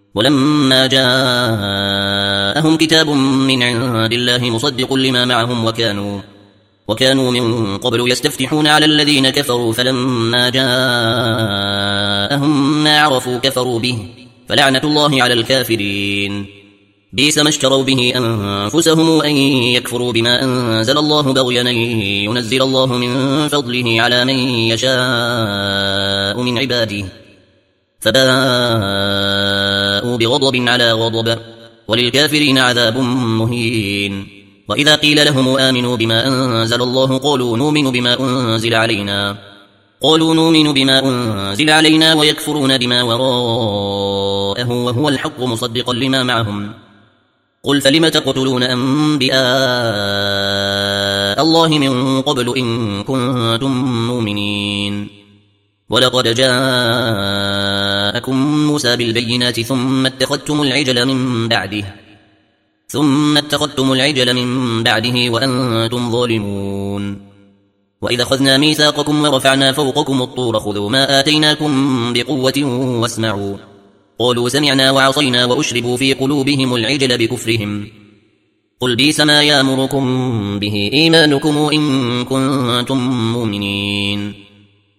ولما جاءهم كتاب من عند الله مصدق لما معهم وكانوا من قبل يستفتحون على الذين كفروا فلما جاءهم ما عرفوا كفروا به فلعنة الله على الكافرين. بئس ما اشتروا به أنفسهم أن يكفروا بما أنزل الله بغيا أن ينزل الله من فضله على من يشاء من عباده فباءوا بغضب على غضب وللكافرين عذاب مهين. وإذا قيل لهم آمنوا بما أنزل الله قالوا نؤمن بما أنزل علينا ويكفرون بما وراءه وهو الحق مصدقا لما معهم. قل فلم تقتلون أنبياء الله من قبل إن كنتم مؤمنين. ولقد جاءكم موسى بالبينات ثم اتخذتم العجل من بعده وأنتم ظالمون. وإذا أخذنا ميثاقكم ورفعنا فوقكم الطور خذوا ما آتيناكم بقوة واسمعوا قالوا سمعنا وعصينا وأشربوا في قلوبهم العجل بكفرهم. قل بئس ما يأمركم به إيمانكم إن كنتم مؤمنين.